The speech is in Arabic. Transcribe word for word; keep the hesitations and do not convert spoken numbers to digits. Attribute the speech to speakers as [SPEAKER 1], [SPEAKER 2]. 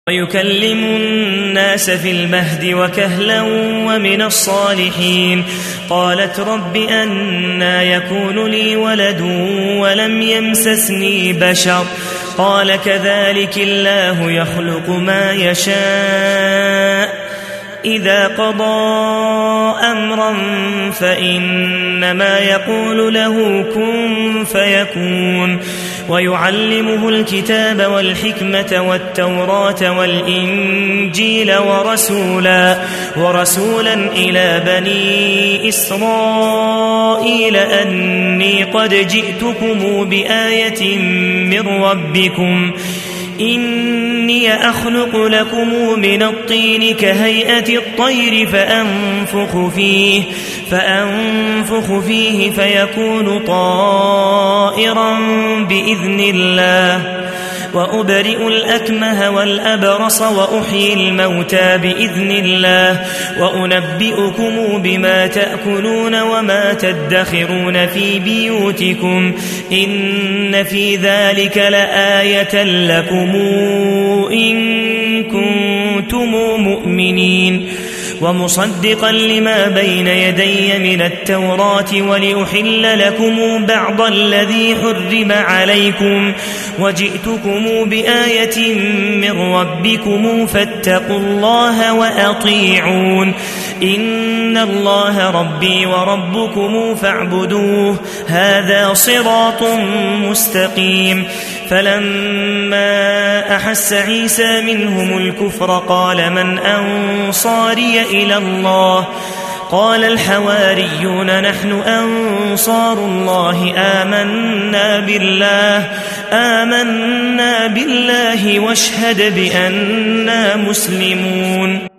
[SPEAKER 1] ويكلم الناس في المهد وكهلا ومن الصالحين. قالت رب أنى يكون لي ولد ولم يمسسني بشر قال كذلك الله يخلق ما يشاء إذا قضى أمرا فإنما يقول له كن فيكون. ويعلمه الكتاب والحكمة والتوراة والإنجيل ورسولا, ورسولا إلى بني إسرائيل أني قد جئتكم بآية من ربكم إني أخلق لكم من الطين كهيئة الطير فأنفخ فيه, فأنفخ فيه فيكون طائرا بإذن الله وأبرئ الأكمه والأبرص وأحيي الموتى بإذن الله وأنبئكم بما تأكلون وما تدخرون في بيوتكم إن في ذلك لآية لكم إن كنتم مؤمنين. ومصدقا لما بين يدي من التوراة ولأحل لكم بعض الذي حرم عليكم وجئتكم بآية من ربكم فاتقوا الله وأطيعون إن الله ربي وربكم فاعبدوه هذا صراط مستقيم. فلما أحس عيسى منهم الكفر قال من أنصاري إلى الله قال الحواريون نحن أنصار الله آمنا بالله آمنا بالله واشهد بأننا مسلمون.